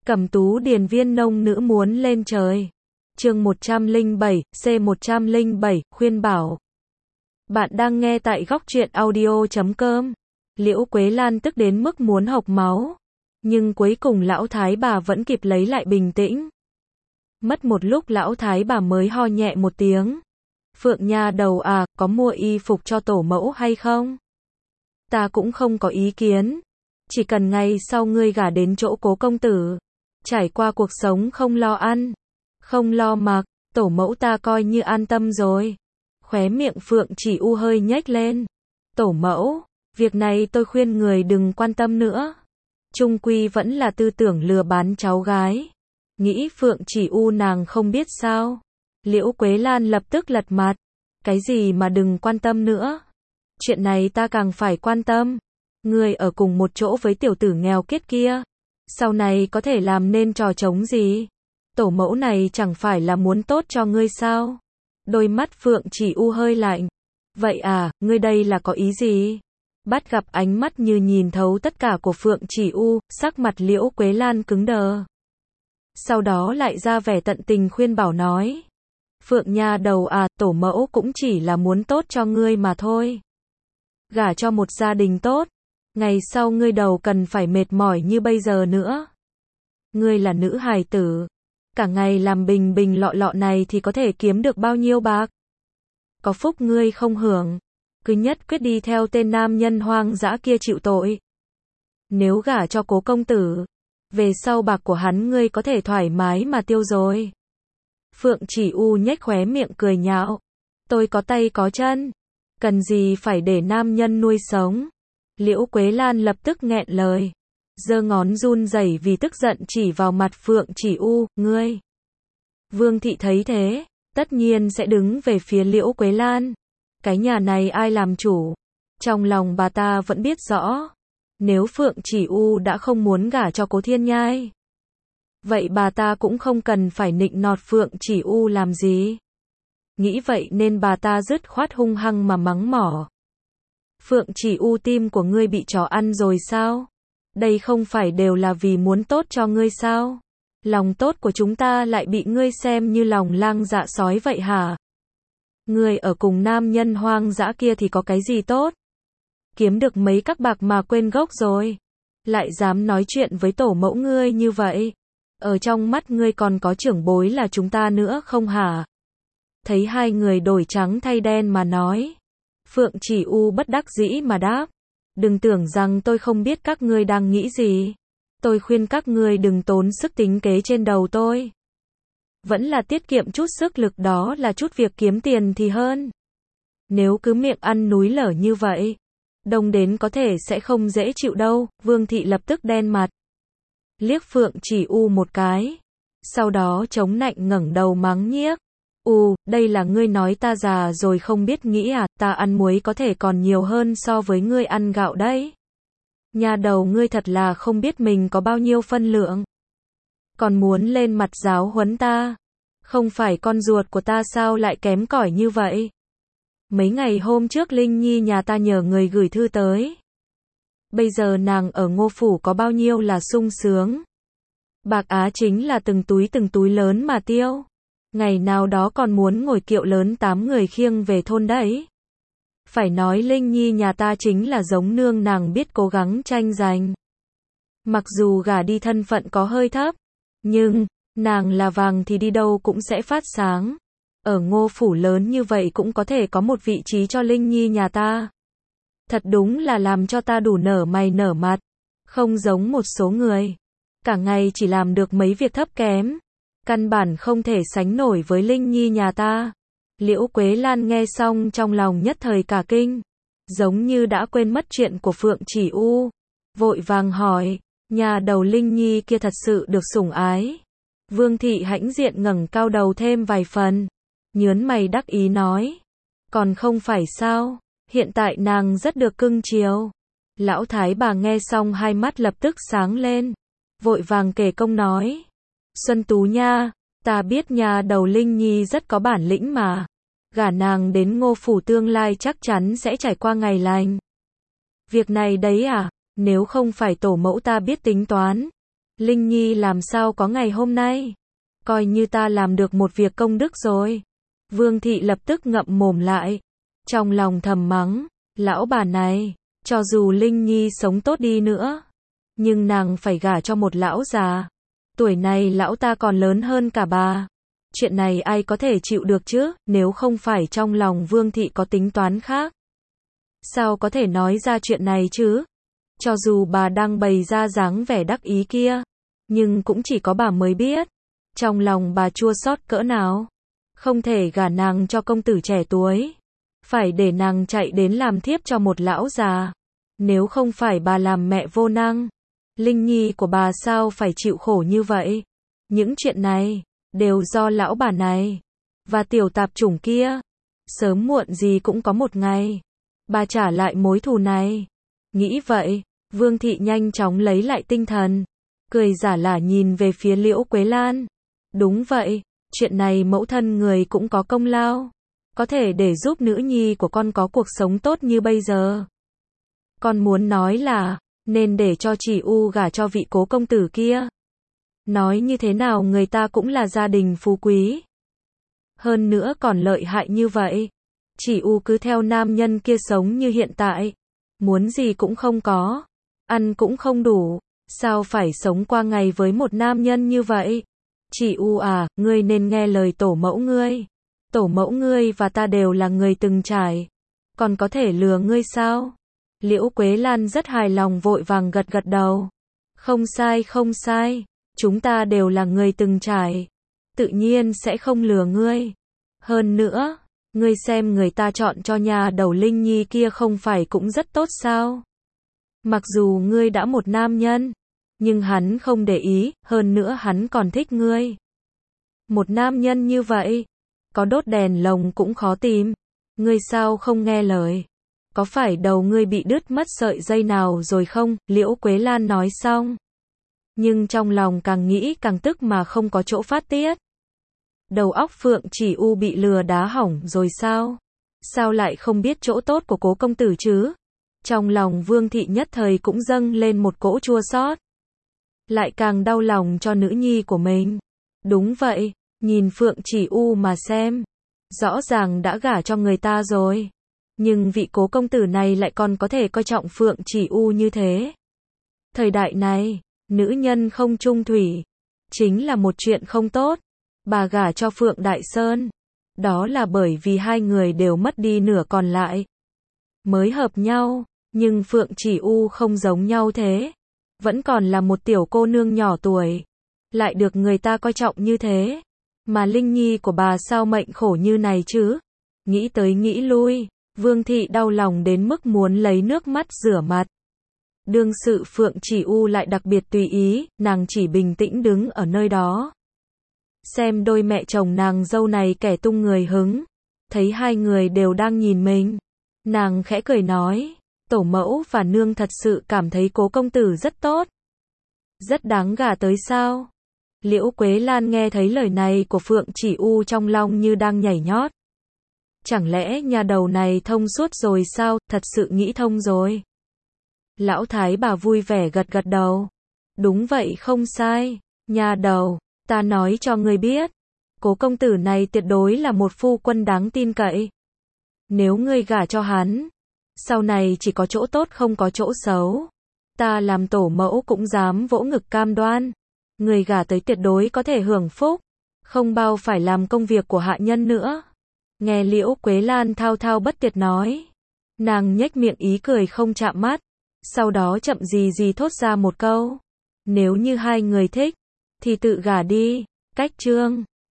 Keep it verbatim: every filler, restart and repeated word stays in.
Cẩm Tú điền viên nông nữ muốn lên trời. Chương một trăm lẻ bảy, C một trăm lẻ bảy, khuyên bảo. Bạn đang nghe tại góc truyện audio chấm com. Liễu Quế Lan tức đến mức muốn hộc máu, nhưng cuối cùng lão thái bà vẫn kịp lấy lại bình tĩnh. Mất một lúc lão thái bà mới ho nhẹ một tiếng. Phượng nha đầu à, có mua y phục cho tổ mẫu hay không? Ta cũng không có ý kiến. Chỉ cần ngày sau ngươi gả đến chỗ Cố công tử, trải qua cuộc sống không lo ăn, không lo mặc, tổ mẫu ta coi như an tâm rồi. Khóe miệng Phượng Chỉ U hơi nhếch lên. Tổ mẫu, việc này tôi khuyên người đừng quan tâm nữa. Chung quy vẫn là tư tưởng lừa bán cháu gái. Nghĩ Phượng Chỉ U nàng không biết sao. Liễu Quế Lan lập tức lật mặt. Cái gì mà đừng quan tâm nữa? Chuyện này ta càng phải quan tâm. Ngươi ở cùng một chỗ với tiểu tử nghèo kiết kia, sau này có thể làm nên trò trống gì? Tổ mẫu này chẳng phải là muốn tốt cho ngươi sao? Đôi mắt Phượng Chỉ U hơi lạnh. Vậy à, ngươi đây là có ý gì? Bắt gặp ánh mắt như nhìn thấu tất cả của Phượng Chỉ U, sắc mặt Liễu Quế Lan cứng đờ. Sau đó lại ra vẻ tận tình khuyên bảo nói. Phượng nha đầu à, tổ mẫu cũng chỉ là muốn tốt cho ngươi mà thôi. Gả cho một gia đình tốt, ngày sau ngươi đầu cần phải mệt mỏi như bây giờ nữa. Ngươi là nữ hài tử, cả ngày làm bình bình lọ lọ này thì có thể kiếm được bao nhiêu bạc? Có phúc ngươi không hưởng, cứ nhất quyết đi theo tên nam nhân hoang dã kia chịu tội. Nếu gả cho Cố công tử, về sau bạc của hắn ngươi có thể thoải mái mà tiêu rồi. Phượng Chỉ U nhếch khóe miệng cười nhạo. Tôi có tay có chân, cần gì phải để nam nhân nuôi sống? Liễu Quế Lan lập tức nghẹn lời, giơ ngón run rẩy vì tức giận chỉ vào mặt Phượng Chỉ U, ngươi. Vương thị thấy thế, tất nhiên sẽ đứng về phía Liễu Quế Lan. Cái nhà này ai làm chủ? Trong lòng bà ta vẫn biết rõ, nếu Phượng Chỉ U đã không muốn gả cho Cố Thiên Nhai, vậy bà ta cũng không cần phải nịnh nọt Phượng Chỉ U làm gì. Nghĩ vậy nên bà ta dứt khoát hung hăng mà mắng mỏ. Phượng Chỉ U, tim của ngươi bị chó ăn rồi sao? Đây không phải đều là vì muốn tốt cho ngươi sao? Lòng tốt của chúng ta lại bị ngươi xem như lòng lang dạ sói vậy hả? Ngươi ở cùng nam nhân hoang dã kia thì có cái gì tốt? Kiếm được mấy các bạc mà quên gốc rồi. Lại dám nói chuyện với tổ mẫu ngươi như vậy. Ở trong mắt ngươi còn có trưởng bối là chúng ta nữa không hả? Thấy hai người đổi trắng thay đen mà nói. Phượng Chỉ U bất đắc dĩ mà đáp. Đừng tưởng rằng tôi không biết các ngươi đang nghĩ gì. Tôi khuyên các ngươi đừng tốn sức tính kế trên đầu tôi. Vẫn là tiết kiệm chút sức lực, đó là chút việc kiếm tiền thì hơn. Nếu cứ miệng ăn núi lở như vậy, đông đến có thể sẽ không dễ chịu đâu. Vương thị lập tức đen mặt, liếc Phượng Chỉ U một cái, sau đó chống nạnh ngẩng đầu mắng nhiếc. U, đây là ngươi nói ta già rồi không biết nghĩ à? Ta ăn muối có thể còn nhiều hơn so với ngươi ăn gạo đấy. Nhà đầu ngươi thật là không biết mình có bao nhiêu phân lượng, còn muốn lên mặt giáo huấn ta. Không phải con ruột của ta sao lại kém cỏi như vậy? Mấy ngày hôm trước Linh Nhi nhà ta nhờ người gửi thư tới. Bây giờ nàng ở Ngô phủ có bao nhiêu là sung sướng. Bạc á chính là từng túi từng túi lớn mà tiêu. Ngày nào đó còn muốn ngồi kiệu lớn tám người khiêng về thôn đấy. Phải nói Linh Nhi nhà ta chính là giống nương nàng biết cố gắng tranh giành. Mặc dù gả đi thân phận có hơi thấp, nhưng nàng là vàng thì đi đâu cũng sẽ phát sáng. Ở Ngô phủ lớn như vậy cũng có thể có một vị trí cho Linh Nhi nhà ta. Thật đúng là làm cho ta đủ nở mày nở mặt. Không giống một số người, cả ngày chỉ làm được mấy việc thấp kém, căn bản không thể sánh nổi với Linh Nhi nhà ta. Liễu Quế Lan nghe xong trong lòng nhất thời cả kinh, giống như đã quên mất chuyện của Phượng Chỉ U, vội vàng hỏi, nhà đầu Linh Nhi kia thật sự được sủng ái? Vương thị hãnh diện ngẩng cao đầu thêm vài phần, nhớn mày đắc ý nói, còn không phải sao, hiện tại nàng rất được cưng chiều. Lão thái bà nghe xong hai mắt lập tức sáng lên, vội vàng kể công nói, Xuân Tú nha, ta biết nhà đầu Linh Nhi rất có bản lĩnh mà, gả nàng đến Ngô phủ tương lai chắc chắn sẽ trải qua ngày lành. Việc này đấy à, nếu không phải tổ mẫu ta biết tính toán, Linh Nhi làm sao có ngày hôm nay? Coi như ta làm được một việc công đức rồi. Vương thị lập tức ngậm mồm lại. Trong lòng thầm mắng, lão bà này, cho dù Linh Nhi sống tốt đi nữa, nhưng nàng phải gả cho một lão già. Tuổi này lão ta còn lớn hơn cả bà. Chuyện này ai có thể chịu được chứ, nếu không phải trong lòng Vương thị có tính toán khác. Sao có thể nói ra chuyện này chứ? Cho dù bà đang bày ra dáng vẻ đắc ý kia, nhưng cũng chỉ có bà mới biết. Trong lòng bà chua xót cỡ nào. Không thể gả nàng cho công tử trẻ tuổi. Phải để nàng chạy đến làm thiếp cho một lão già. Nếu không phải bà làm mẹ vô năng, Linh Nhi của bà sao phải chịu khổ như vậy? Những chuyện này đều do lão bà này và tiểu tạp chủng kia. Sớm muộn gì cũng có một ngày bà trả lại mối thù này. Nghĩ vậy, Vương thị nhanh chóng lấy lại tinh thần, cười giả lả nhìn về phía Liễu Quế Lan. Đúng vậy, chuyện này mẫu thân người cũng có công lao, có thể để giúp nữ nhi của con có cuộc sống tốt như bây giờ. Con muốn nói là nên để cho chỉ U gả cho vị cố công tử kia. Nói như thế nào người ta cũng là gia đình phú quý. Hơn nữa còn lợi hại như vậy. Chỉ U cứ theo nam nhân kia sống như hiện tại. Muốn gì cũng không có. Ăn cũng không đủ. Sao phải sống qua ngày với một nam nhân như vậy? Chỉ U à, ngươi nên nghe lời tổ mẫu ngươi. Tổ mẫu ngươi và ta đều là người từng trải. Còn có thể lừa ngươi sao? Liễu Quế Lan rất hài lòng vội vàng gật gật đầu. Không sai không sai. Chúng ta đều là người từng trải. Tự nhiên sẽ không lừa ngươi. Hơn nữa, ngươi xem người ta chọn cho nhà đầu Linh Nhi kia không phải cũng rất tốt sao? Mặc dù ngươi đã một nam nhân, nhưng hắn không để ý, hơn nữa hắn còn thích ngươi. Một nam nhân như vậy, có đốt đèn lồng cũng khó tìm. Ngươi sao không nghe lời? Có phải đầu ngươi bị đứt mất sợi dây nào rồi không? Liễu Quế Lan nói xong. Nhưng trong lòng càng nghĩ càng tức mà không có chỗ phát tiết. Đầu óc Phượng Chỉ U bị lừa đá hỏng rồi sao? Sao lại không biết chỗ tốt của cố công tử chứ? Trong lòng Vương thị nhất thời cũng dâng lên một cỗ chua xót. Lại càng đau lòng cho nữ nhi của mình. Đúng vậy, nhìn Phượng Chỉ U mà xem. Rõ ràng đã gả cho người ta rồi. Nhưng vị cố công tử này lại còn có thể coi trọng Phượng Chỉ U như thế. Thời đại này, nữ nhân không trung thủy, chính là một chuyện không tốt. Bà gả cho Phượng Đại Sơn. Đó là bởi vì hai người đều mất đi nửa còn lại. Mới hợp nhau, nhưng Phượng Chỉ U không giống nhau thế. Vẫn còn là một tiểu cô nương nhỏ tuổi. Lại được người ta coi trọng như thế. Mà Linh Nhi của bà sao mệnh khổ như này chứ? Nghĩ tới nghĩ lui, Vương thị đau lòng đến mức muốn lấy nước mắt rửa mặt. Đương sự Phượng Chỉ U lại đặc biệt tùy ý, nàng chỉ bình tĩnh đứng ở nơi đó. Xem đôi mẹ chồng nàng dâu này kẻ tung người hứng. Thấy hai người đều đang nhìn mình. Nàng khẽ cười nói, tổ mẫu và nương thật sự cảm thấy cố công tử rất tốt. Rất đáng gả tới sao? Liễu Quế Lan nghe thấy lời này của Phượng Chỉ U trong lòng như đang nhảy nhót. Chẳng lẽ nhà đầu này thông suốt rồi sao? Thật sự nghĩ thông rồi. Lão thái bà vui vẻ gật gật đầu. Đúng vậy không sai. Nhà đầu, ta nói cho ngươi biết. Cố công tử này tuyệt đối là một phu quân đáng tin cậy. Nếu ngươi gả cho hắn, sau này chỉ có chỗ tốt không có chỗ xấu. Ta làm tổ mẫu cũng dám vỗ ngực cam đoan. Người gả tới tuyệt đối có thể hưởng phúc. Không bao phải làm công việc của hạ nhân nữa. Nghe Liễu Quế Lan thao thao bất tuyệt nói. Nàng nhếch miệng ý cười không chạm mắt. Sau đó chậm gì gì thốt ra một câu. Nếu như hai người thích, thì tự gả đi. Cách chương